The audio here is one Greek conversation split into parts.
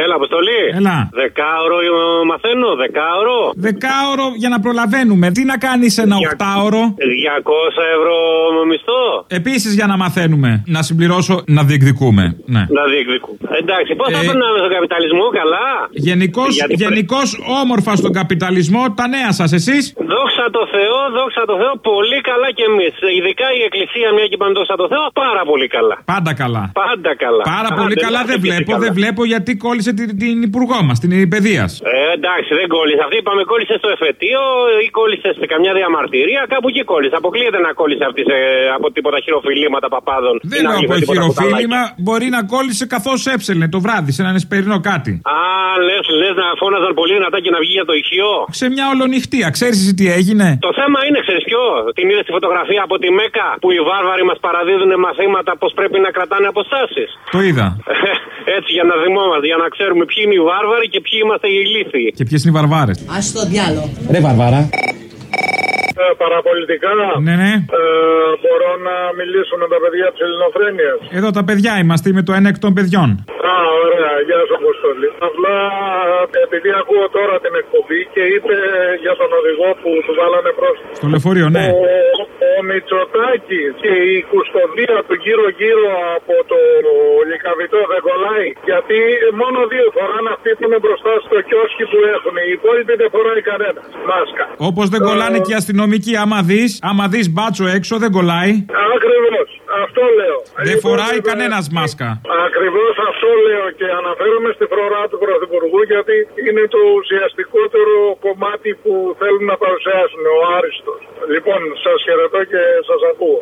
Έλα, Αποστολή. Έλα. Δεκάωρο μαθαίνω, δεκάωρο. Δεκάωρο για να προλαβαίνουμε. Τι να κάνεις ένα 8ωρο. 200 ευρώ μισθό. Επίσης για να μαθαίνουμε. Να συμπληρώσω να διεκδικούμε. Ναι. Να διεκδικούμε. Εντάξει, πώς θα περνάμε στον καπιταλισμό, καλά. Γενικώς όμορφα στον καπιταλισμό, τα νέα σας, εσείς. Δόξα τω Θεώ, πολύ καλά κι εμείς. Ειδικά η Εκκλησία, μια και είπαν δόξα τω Θεώ, πάρα πολύ καλά. Πάντα καλά. Πάρα πολύ καλά δεν βλέπω γιατί κόλλησε την υπουργό μας, την παιδείας. Εντάξει, δεν κόλλησε. Αυτή είπαμε κόλλησε στο εφετείο ή κόλλησε σε καμιά διαμαρτυρία, κάπου εκεί κόλλησε. Αποκλείεται να κόλλησε αυτή από τίποτα χειροφιλήματα παπάδων. Δεν λέω από χειροφίλημα, μπορεί να κόλλησε καθώς έψελνε το βράδυ σε έναν εσπερινό κάτι. Α, λες να φώναζαν πολύ δυνατά και να βγει για το ηχείο. Σε μια ολονυχτία, ξέρεις τι έγινε. Το θέμα είναι, ξέρεις ποιο. Την είδες τη φωτογραφία από τη Μέκα που οι βάρβαροι μας παραδίδουν μαθήματα πως πρέπει να κρατάνε αποστάσεις. Το είδα. Έτσι για να θυμόμαστε, για να ξέρουμε ποιοι είναι οι βάρβαροι και ποιοι είμαστε οι ηλίθιοι. Και ποιες είναι οι βαρβάρες. Ας το διάλο. Ρε Βαρβάρα. Παραπολιτικά. Ναι. Μπορώ να μιλήσω με τα παιδιά της Ελληνοφρένειας. Εδώ τα παιδιά είμαστε, είμαι το 1 εκ των παιδιών. Α, ωραία, γεια σου Αποστολή. Απλά επειδή ακούω τώρα την εκπομπή και είπε για τον οδηγό που του βάλανε πρόστιμο. Στο λεωφορείο, ναι. Ο Μητσοτάκης και η κουστοδία του γύρω-γύρω από το λικαβιτό δεν κολλάει. Γιατί μόνο 2 φοράνε αυτοί που είναι μπροστά στο κιόσκι που έχουν. Οι υπόλοιποι δεν φοράει κανένα μάσκα. Όπως δεν κολλάνε και οι αστυνομικοί, άμα δεις μπάτσο έξω δεν κολλάει. Ακριβώς, αυτό λέω. Δεν φοράει κανένας μάσκα. Ακριβώς αυτό λέω και αναφέρομαι στη φρουρά του Πρωθυπουργού γιατί είναι το ουσιαστικότερο κομμάτι που θέλουν να παρουσιάσουν, ο άριστος. Λοιπόν, σας χαιρετώ και σας ακούω.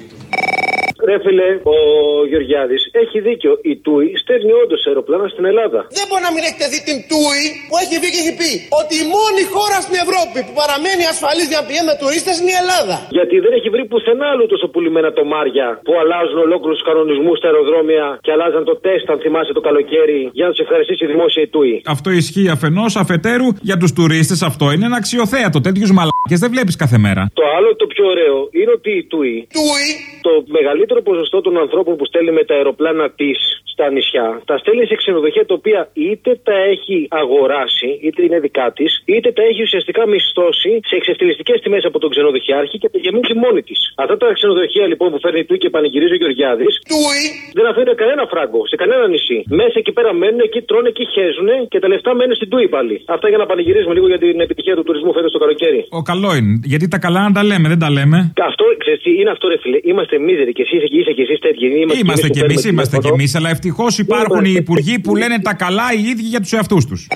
Ρε φίλε, ο Γεωργιάδης έχει δίκιο. Η TUI στέλνει όντως αεροπλάνα στην Ελλάδα. Δεν μπορεί να μην έχετε δει την TUI που έχει βγει και έχει πει ότι η μόνη χώρα στην Ευρώπη που παραμένει ασφαλής για να πηγαίνει με τουρίστες είναι η Ελλάδα. Γιατί δεν έχει βρει πουθενά άλλου τόσο πουλημένα τομάρια που αλλάζουν ολόκληρους τους κανονισμούς στα αεροδρόμια και αλλάζαν το τεστ, αν θυμάσαι, το καλοκαίρι για να τους ευχαριστήσει η δημόσια η TUI. Αυτό ισχύει αφενός, αφετέρου για τους τουρίστες αυτό είναι ένα αξιοθέατο. Τέτοιους μαλάκες δεν βλέπεις κάθε μέρα. Το άλλο το πιο ωραίο είναι ότι η TUI, το μεγαλύτερο ποσοστό των ανθρώπων που στέλνει με τα αεροπλάνα της στα νησιά, τα στέλνει σε ξενοδοχεία τα οποία είτε τα έχει αγοράσει, είτε είναι δικά της, είτε τα έχει ουσιαστικά μισθώσει σε εξευτελιστικές τιμές από τον ξενοδοχειάρχη και τα γεμίζει μόνη της. Αυτά τα ξενοδοχεία λοιπόν που φέρνει η TUI και πανηγυρίζει ο Γεωργιάδης, δεν αφήνουν κανένα φράγκο σε κανένα νησί. Μέσα εκεί πέρα μένουν, εκεί τρώνε, εκεί χέζουν και τα λεφτά μένουν στην TUI πάλι. Αυτά για να πανηγυρίζουμε λίγο για την επιτυχία του τουρισμού φέτος το καλοκαίρι. Ο καλό είναι. Γιατί τα καλά να τα λέμε, δεν τα λέμε. Αυτό, ξέρεις τι, είναι αυτό ρε φίλε. Είμαστε μίζεροι και εσείς είσαι και εσείς τέτοιοι. Είμαστε κι εμείς, αλλά ευτυχώς υπάρχουν οι υπουργοί που λένε τα καλά οι ίδιοι για τους εαυτούς τους.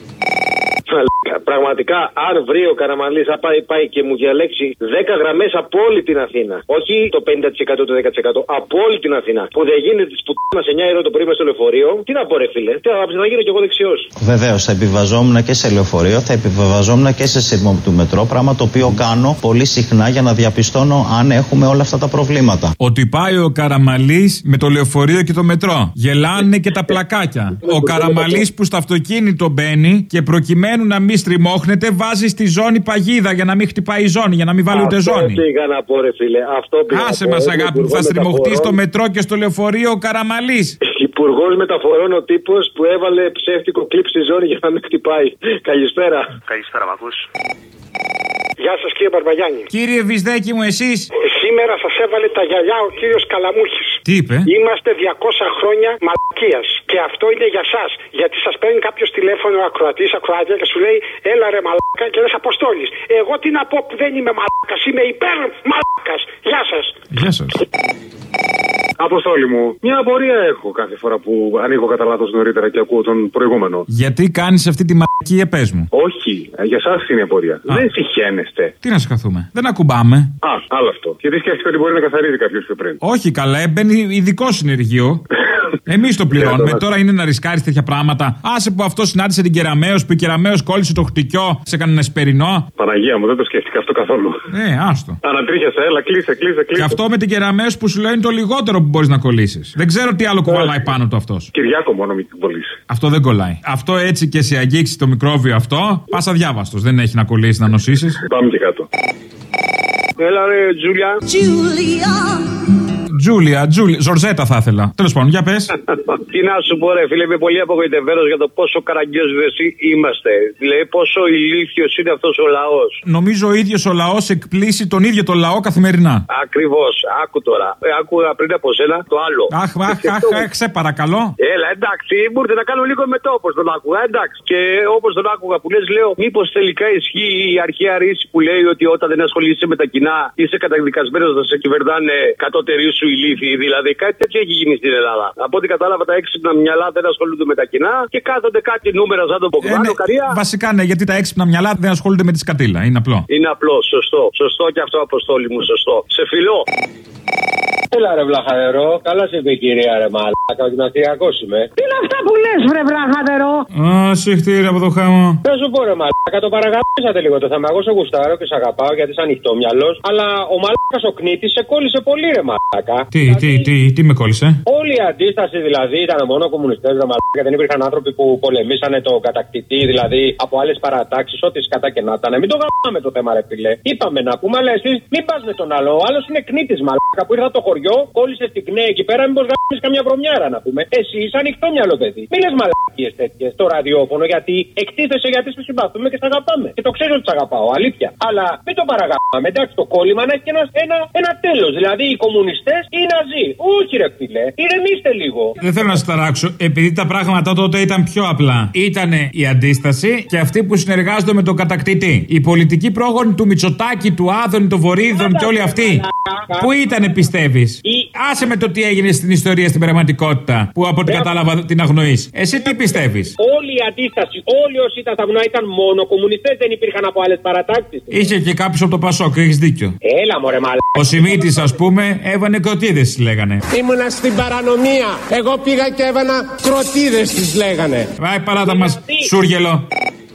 Πραγματικά, αν βρει ο Καραμανλής, θα πάει και μου διαλέξει 10 γραμμές από όλη την Αθήνα. Όχι το 50% το 10%, από όλη την Αθήνα. Που δεν γίνεται τη πουτάνα σε 9 ώρα το πρωί στο λεωφορείο. Τι να πω, ρε φίλε, θα γίνω κι εγώ δεξιός. Βεβαίως, θα επιβαζόμουν και σε λεωφορείο, θα επιβαζόμουν και σε σύρμο του μετρό. Πράγμα το οποίο κάνω πολύ συχνά για να διαπιστώνω αν έχουμε όλα αυτά τα προβλήματα. Ότι πάει ο Καραμανλής με το λεωφορείο και το μετρό. Γελάνε και τα πλακάκια. Ο Καραμανλής που στο αυτοκίνητο μπαίνει και προκειμένου να μην στριμώχνεται, βάζει στη ζώνη παγίδα για να μην χτυπάει η ζώνη, για να μην βάλει ούτε ζώνη. Πήγα να πω, ρε φίλε. Άσε μας αγάπη που θα στριμωχτεί στο μετρό και στο λεωφορείο ο Καραμανλής. Υπουργός Μεταφορών ο τύπος που έβαλε ψεύτικο κλιπ στη ζώνη για να μην χτυπάει. Καλησπέρα. Καλησπέρα, μ' ακούς? Γεια σας κύριε Μπαρμπαγιάννη. Κύριε Βυσδέκη μου, εσείς. Σήμερα σας έβαλε τα γυαλιά ο κύριος Καλαμούχης. Τι είπε? Είμαστε 200 χρόνια μαλακίας. Και αυτό είναι για σας. Γιατί σας παίρνει κάποιος τηλέφωνο ακροατής, ακροάτια και σου λέει έλα ρε μαλάκα και λες Αποστόλης. Εγώ τι να πω που δεν είμαι μαλάκας, είμαι υπέρ μαλάκας. Γεια σας. Γεια σας. Αποστόλη μου, μια απορία έχω κάθε φορά που ανοίγω κατά λάθος νωρίτερα και ακούω τον προηγούμενο. Γιατί κάνεις αυτή τη μαλακία, πες μου? Όχι, για εσάς είναι η απορία. Δεν συχαίνεστε. Τι να συγχαθούμε? Δεν ακουμπάμε. Άλλο αυτό. Γιατί σκέφτηκα ότι μπορεί να καθαρίζει κάποιος πιο πριν. Όχι, καλά, μπαίνει ειδικό συνεργείο. Εμείς το πληρώνουμε. Τώρα είναι να ρισκάρεις τέτοια πράγματα. Άσε που αυτό συνάντησε την Κεραμέως, που η Κεραμέως κόλλησε το χτυκιό, σε έκανε ένα εσπερινό. Παναγία μου, δεν το σκέφτηκα αυτό καθόλου. Άστο. Ανατρίχιασα, έλα, κλείσε. Και αυτό με την Κεραμέως που σου λέει είναι το λιγότερο που μπορείς να κολλήσεις. Δεν ξέρω τι άλλο κουβαλάει πάνω του αυτός. Κυριάκο μόνο μην κολλήσει. Αυτό δεν κολλάει. Αυτό έτσι και σε αγγίξει το μικρόβιο αυτό, πας αδιάβαστος. Δεν έχει να κολλήσει να νοσήσεις. Πάμε και κάτω. Έλα ρε Τζούλια. Τζούλια, Ζορζέτα θα ήθελα. Τέλος πάντων, για πες. Τι να σου πω, ρε φίλε, είμαι πολύ απογοητευμένος για το πόσο καραγκιόζιδες είμαστε. Δηλαδή, πόσο ηλίθιος είναι αυτός ο λαός. Νομίζω ο ίδιος ο λαός εκπλήσει τον ίδιο τον λαό καθημερινά. Ακριβώς, άκου τώρα. Άκουγα πριν από σένα το άλλο. Αχ, σε παρακαλώ. Έλα, εντάξει, μπορείτε να κάνω λίγο μετά όπως τον άκουγα, εντάξει. Και όπως τον άκουγα που λες, λέω, μήπως τελικά ισχύει η αρχαία ρίση που λέει ότι όταν δεν ασχολείσαι με τα κοινά είσαι καταδικασμένος να σε κυβερνάνε κατώτεροι σου ηλίθιοι. Δηλαδή κάτι τέτοιο έχει γίνει στην Ελλάδα. Από ό,τι κατάλαβα, τα έξυπνα μυαλά δεν ασχολούνται με τα κοινά και κάθονται κάτι νούμερα σαν τον Ποκμάνο. Βασικά ναι, γιατί τα έξυπνα μυαλά δεν ασχολούνται με τη σκατήλα. Είναι απλό. Είναι απλό, σωστό. Σωστό και αυτό, Αποστόλη μου, σωστό. Σε φιλώ. Έλα ρε βλαχαδερό, καλά σε είπε η κυρία ρε μαλάκα, ο γυμναστηριακός είμαι. Τι είναι αυτά που λες βρε βλαχαδερό? Συχτήρια από το χάμα. Δεν σου πω ρε μαλάκα, το παραγαπήσατε λίγο το θέμα. Εγώ σε γουστάρω και σε αγαπάω γιατί είσαι ανοιχτό μυαλός. Αλλά ο μαλάκας ο Κνήτης σε κόλλησε πολύ ρε μαλάκα. Τι με κόλλησε? Όλη η αντίσταση δηλαδή ήταν μόνο κομμουνιστές ρε μαλάκα. Δεν υπήρχαν άνθρωποι που πολεμήσανε τον κατακτητή, δηλαδή από άλλες παρατάξεις, ό,τι σκατά και να ήταν. Μην το γαμάμε το θέμα ρε φίλε. Είπαμε να πούμε, αλλά εσείς μην πας με τον άλλο. Ο άλλος είναι Κνήτης μαλάκα που ήρθα το χωριό, κόλλησε στην ΚΝΕ εκεί πέρα, μήπως γάμεις καμιά βρωμιάρα να πούμε. Εσύ είσαι ανοιχτό μυαλό παιδί. Μη λες μαλακίες τέτοιες στο ραδιόφωνο γιατί εκτίθεσαι γιατί σε συμπαθούμε και σε αγαπάμε. Και το ξέρω ότι σε αγαπάω, αλήθεια. Αλλά μην το παραγαπάμε. Εντάξει, το κόλλημα να έχει ένα τέλος. Δηλαδή οι κομμουνιστές ή οι ναζί. Όχι ρε φίλε, ηρεμήστε λίγο. Δεν θέλω να σας ταράξω, επειδή τα πράγματα τότε ήταν πιο απλά. Ήτανε η αντίσταση και αυτοί που συνεργάζονται με τον κατακτητή. Οι πολιτικοί πρόγονοι του Μητσοτάκη, του Άδωνη, του Βορίδων και όλοι αυτοί. Πού ήτανε πιστεύεις? Άσε με το τι έγινε στην ιστορία, στην πραγματικότητα, που από ό,τι κατάλαβα την αγνοείς. Εσύ τι πιστεύεις? Όλη η αντίσταση, όλοι όσοι ήταν στα βουνά ήταν μόνο κομμουνιστές, δεν υπήρχαν από άλλες παρατάξεις. Είχε και κάποιος από το Πασόκ, έχεις δίκιο. Έλα μωρέ μαλάκα. Ο Σιμίτης, ας πούμε, έβανε κροτίδες, λέγανε. Ήμουνα στην παρανομία. Εγώ πήγα και έβανα κροτίδες, τις λέγανε. Βάει παράτα μας, Σούργελο.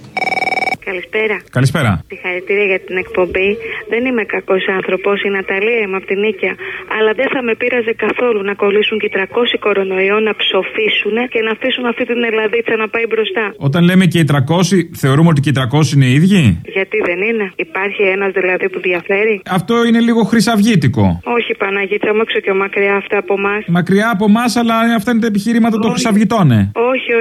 Καλησπέρα. Καλησπέρα. Συγχαρητήρια για την εκπομπή. Δεν είμαι κακός άνθρωπος, η Ναταλία είμαι από την Νίκαια. Αλλά δεν θα με πείραζε καθόλου να κολλήσουν και 300 κορονοϊό, να ψοφήσουν και να αφήσουν αυτή την Ελλαδίτσα να πάει μπροστά. Όταν λέμε και οι 300, θεωρούμε ότι και οι 300 είναι οι ίδιοι. Γιατί δεν είναι? Υπάρχει ένας δηλαδή που διαφέρει? Αυτό είναι λίγο χρυσαυγίτικο. Όχι, Παναγίτσα μου, έξω και μακριά αυτά από εμάς. Μακριά από εμάς, αλλά αυτά είναι τα επιχειρήματα των χρυσαυγητών, ναι. Όχι.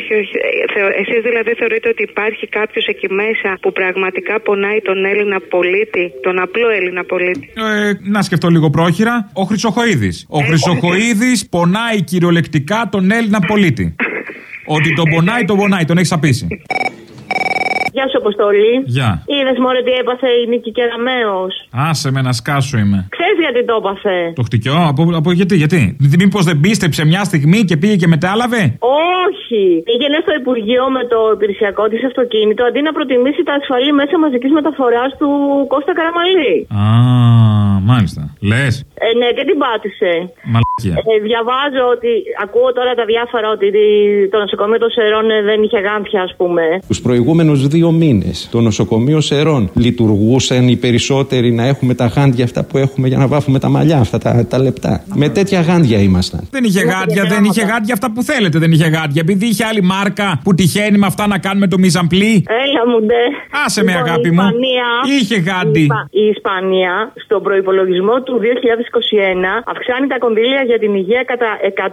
Εσείς δηλαδή θεωρείτε ότι υπάρχει κάποιος εκεί μέσα που πραγματικά πονάει τον Έλληνα πολίτη, τον απλό Έλληνα πολίτη? Να σκεφτώ λίγο πρόχειρα. Ο Χρυσοχοΐδης. Ο Χρυσοχοΐδης πονάει κυριολεκτικά τον Έλληνα πολίτη. Ότι τον πονάει, τον έχει σαπίσει. Γεια σου, Αποστόλη. Γεια. Είδες μωρέ τι έπαθε η Νίκη Κεραμέως? Άσε με να σκάσω είμαι. Ξέρεις γιατί το έπαθε? Το χτυκιό, γιατί? Μήπως δεν πίστεψε μια στιγμή και πήγε και μετάλαβε? Όχι. Πήγαινε στο Υπουργείο με το υπηρεσιακό της αυτοκίνητο αντί να προτιμήσει τα ασφαλή μέσα μαζικής μεταφοράς του Κώστα Καραμαλή. Μάλιστα. Λες? Ναι, και την πάτησε. Μαλακία. Διαβάζω ότι ακούω τώρα τα διάφορα ότι το νοσοκομείο των Σερών δεν είχε γάντια, ας πούμε. Τους προηγούμενους 2 μήνες το νοσοκομείο Σερών λειτουργούσαν οι περισσότεροι να έχουμε τα γάντια αυτά που έχουμε για να βάφουμε τα μαλλιά, αυτά τα λεπτά. Με τέτοια γάντια ήμασταν. Δεν είχε γάντια αυτά που θέλετε. Δεν είχε γάντια. Επειδή είχε άλλη μάρκα που τυχαίνει με αυτά να κάνουμε το μιζαμπλί. Έλα μου ντε. Άσε με αγάπη μου. Είχε γάντι. Η Ισπανία στον προϋπολογισμό του 2021 αυξάνει τα κονδύλια για την υγεία κατά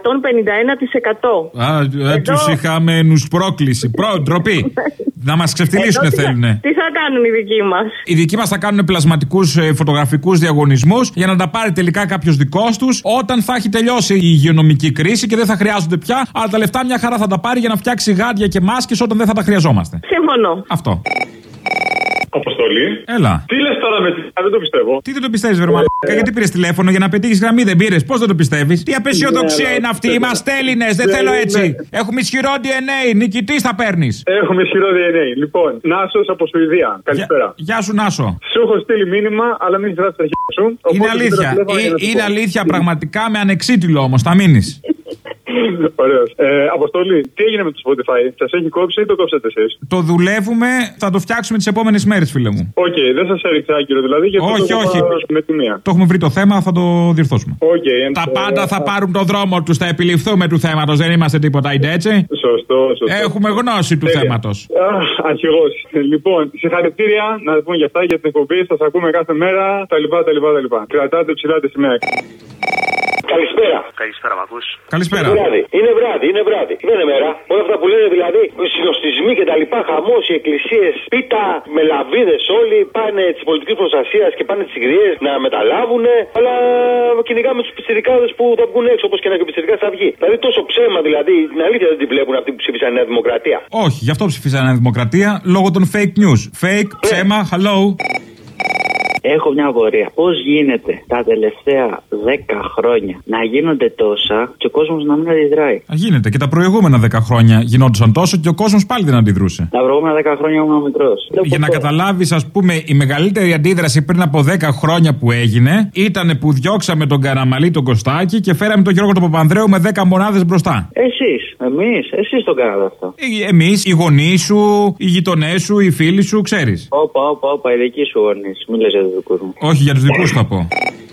151%. Τους είχαμενους πρόκληση. Ντροπή. Να μας ξεφτυλίσουν θέλουνε. Τι θα κάνουν οι δικοί μας? Οι δικοί μας θα κάνουν πλασματικούς φωτογραφικούς διαγωνισμούς για να τα πάρει τελικά κάποιος δικός τους όταν θα έχει τελειώσει η υγειονομική κρίση και δεν θα χρειάζονται πια. Αλλά τα λεφτά μια χαρά θα τα πάρει για να φτιάξει γάντια και μάσκες όταν δεν θα τα χρειαζόμαστε. Συμφωνώ. Αυτό. Αποστολή. Έλα. Τι λες τώρα με την. Δεν το πιστεύω. Τι δεν το πιστεύεις, Βερμαλάκα? Γιατί πήρες τηλέφωνο για να πετύχεις γραμμή, δεν πήρες? Πώς δεν το πιστεύεις? Τι απεσιοδοξία είναι αυτή? Είμαστε Έλληνες, δεν θέλω έτσι. Έχουμε ισχυρό DNA. Νικητής θα παίρνεις. Έχουμε ισχυρό DNA. Λοιπόν, Νάσος από Σουηδία. Καλησπέρα. Γεια σου, Νάσο. Σου έχω στείλει μήνυμα, αλλά μην ζητάς τα χέρια σου. Είναι αλήθεια. Είναι αλήθεια πραγματικά με ανεξίτηλο όμως. Θα μείνεις. Ωραίος. Αποστολή, τι έγινε με το Spotify? Σας έχει κόψει ή το κόψετε εσείς? Το δουλεύουμε, θα το φτιάξουμε τις επόμενες μέρες, φίλε μου. Οκ, δεν σας έριξε άκυρο δηλαδή? Όχι. Με τη μία. Το έχουμε βρει το θέμα, θα το διορθώσουμε. Τα πάντα θα πάρουν το δρόμο τους, θα επιληφθούμε του θέματος. Δεν είμαστε τίποτα έτσι. Σωστό. Έχουμε γνώση του θέματος. Αρχηγός. Λοιπόν, συγχαρητήρια να πούμε για αυτά, για την εκπομπή. Σας ακούμε κάθε μέρα. Τα λοιπά. Κρατάτε ψηλά τη σημαία. Καλησπέρα. Καλησπέρα, μ' ακούς? Καλησπέρα. Είναι βράδυ. Δεν είναι μέρα. Όλα αυτά που λένε δηλαδή, συνοστισμοί και τα λοιπά, χαμός, οι εκκλησίες, πίτα, μελαβίδες, όλοι πάνε τη πολιτική προστασία και πάνε τις συγκριές να μεταλάβουν. Αλλά κυνηγάμε τους πιτσιρικάδες που θα βγουν έξω, όπως και να και ο πιτσιρικάς θα βγει. Δηλαδή τόσο ψέμα, δηλαδή την αλήθεια δεν την βλέπουν αυτοί που ψήφισαν Νέα Δημοκρατία. Όχι, γι' αυτό ψήφισαν Νέα Δημοκρατία λόγω των fake news. Fake, ψέμα, hello. Έχω μια απορία. Πώς γίνεται τα τελευταία 10 χρόνια να γίνονται τόσα και ο κόσμος να μην αντιδράει? Γίνεται και τα προηγούμενα 10 χρόνια γινόντουσαν τόσο και ο κόσμος πάλι δεν αντιδρούσε. Τα προηγούμενα 10 χρόνια ήμουν μικρός. Για να καταλάβεις, ας πούμε, η μεγαλύτερη αντίδραση πριν από 10 χρόνια που έγινε ήταν που διώξαμε τον Καραμαλή τον Κωστάκη και φέραμε τον Γιώργο τον Παπανδρέου με 10 μονάδες μπροστά. Εσείς το κάνατε αυτό. Εμείς, οι γονείς σου, οι γειτονές σου, οι φίλοι σου, ξέρεις. Όπα, οι δικοί σου γονείς. Μην λες για τους δικούς μου. Όχι, για τους δικούς θα πω.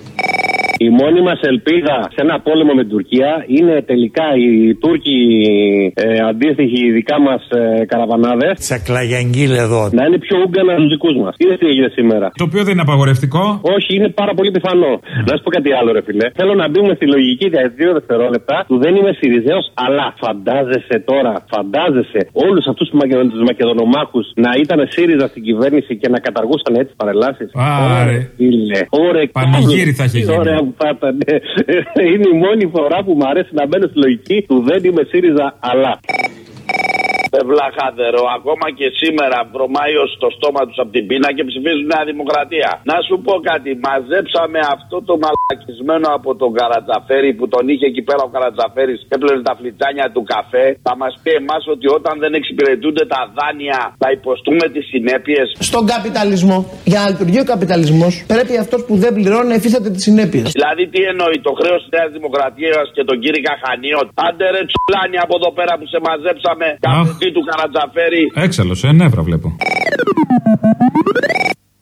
Η μόνη μας ελπίδα σε ένα πόλεμο με την Τουρκία είναι τελικά οι Τούρκοι αντίστοιχοι, οι δικά μας καραβανάδες. Τσακλαγιαγγίλ εδώ. Να είναι πιο ούγκανα από τους δικούς μας. Είδες τι έγινε σήμερα? Το οποίο δεν είναι απαγορευτικό. Όχι, είναι πάρα πολύ πιθανό. Να σου πω κάτι άλλο, ρε φιλέ. Θέλω να μπούμε στη λογική για 2 δευτερόλεπτα του δεν είμαι Συριζέος, αλλά φαντάζεσαι τώρα, όλους αυτούς τους Μακεδονομάχους να ήταν ΣΥΡΙΖΑ στην κυβέρνηση και να καταργούσαν έτσι παρελάσεις. Ωραία. Πανηγύρι θα είχε γίνει. Είναι η μόνη φορά που μου αρέσει να μπαίνω στη λογική του δεν είμαι ΣΥΡΙΖΑ, αλλά. Βλαχάδερο, ακόμα και σήμερα βρωμάει στο στόμα τους από την πείνα και ψηφίζουν Νέα Δημοκρατία. Να σου πω κάτι, μαζέψαμε αυτό το μαλακισμένο από τον Καρατζαφέρη που τον είχε εκεί πέρα ο Καρατζαφέρης και έπλαινε τα φλιτζάνια του καφέ. Θα μας πει εμάς ότι όταν δεν εξυπηρετούνται τα δάνεια θα υποστούμε τις συνέπειες. Στον καπιταλισμό, για να λειτουργεί ο καπιταλισμός, πρέπει αυτός που δεν πληρώνει να υφίσταται τις συνέπειες. Δηλαδή τι εννοεί, το χρέος της Νέας Δημοκρατίας και τον κύριο Καχανίο? Άντε ρε τσουλάνι από εδώ πέρα που σε μαζέψαμε. Του Καρατζαφέρη. Έξαλλος, νεύρα βλέπω.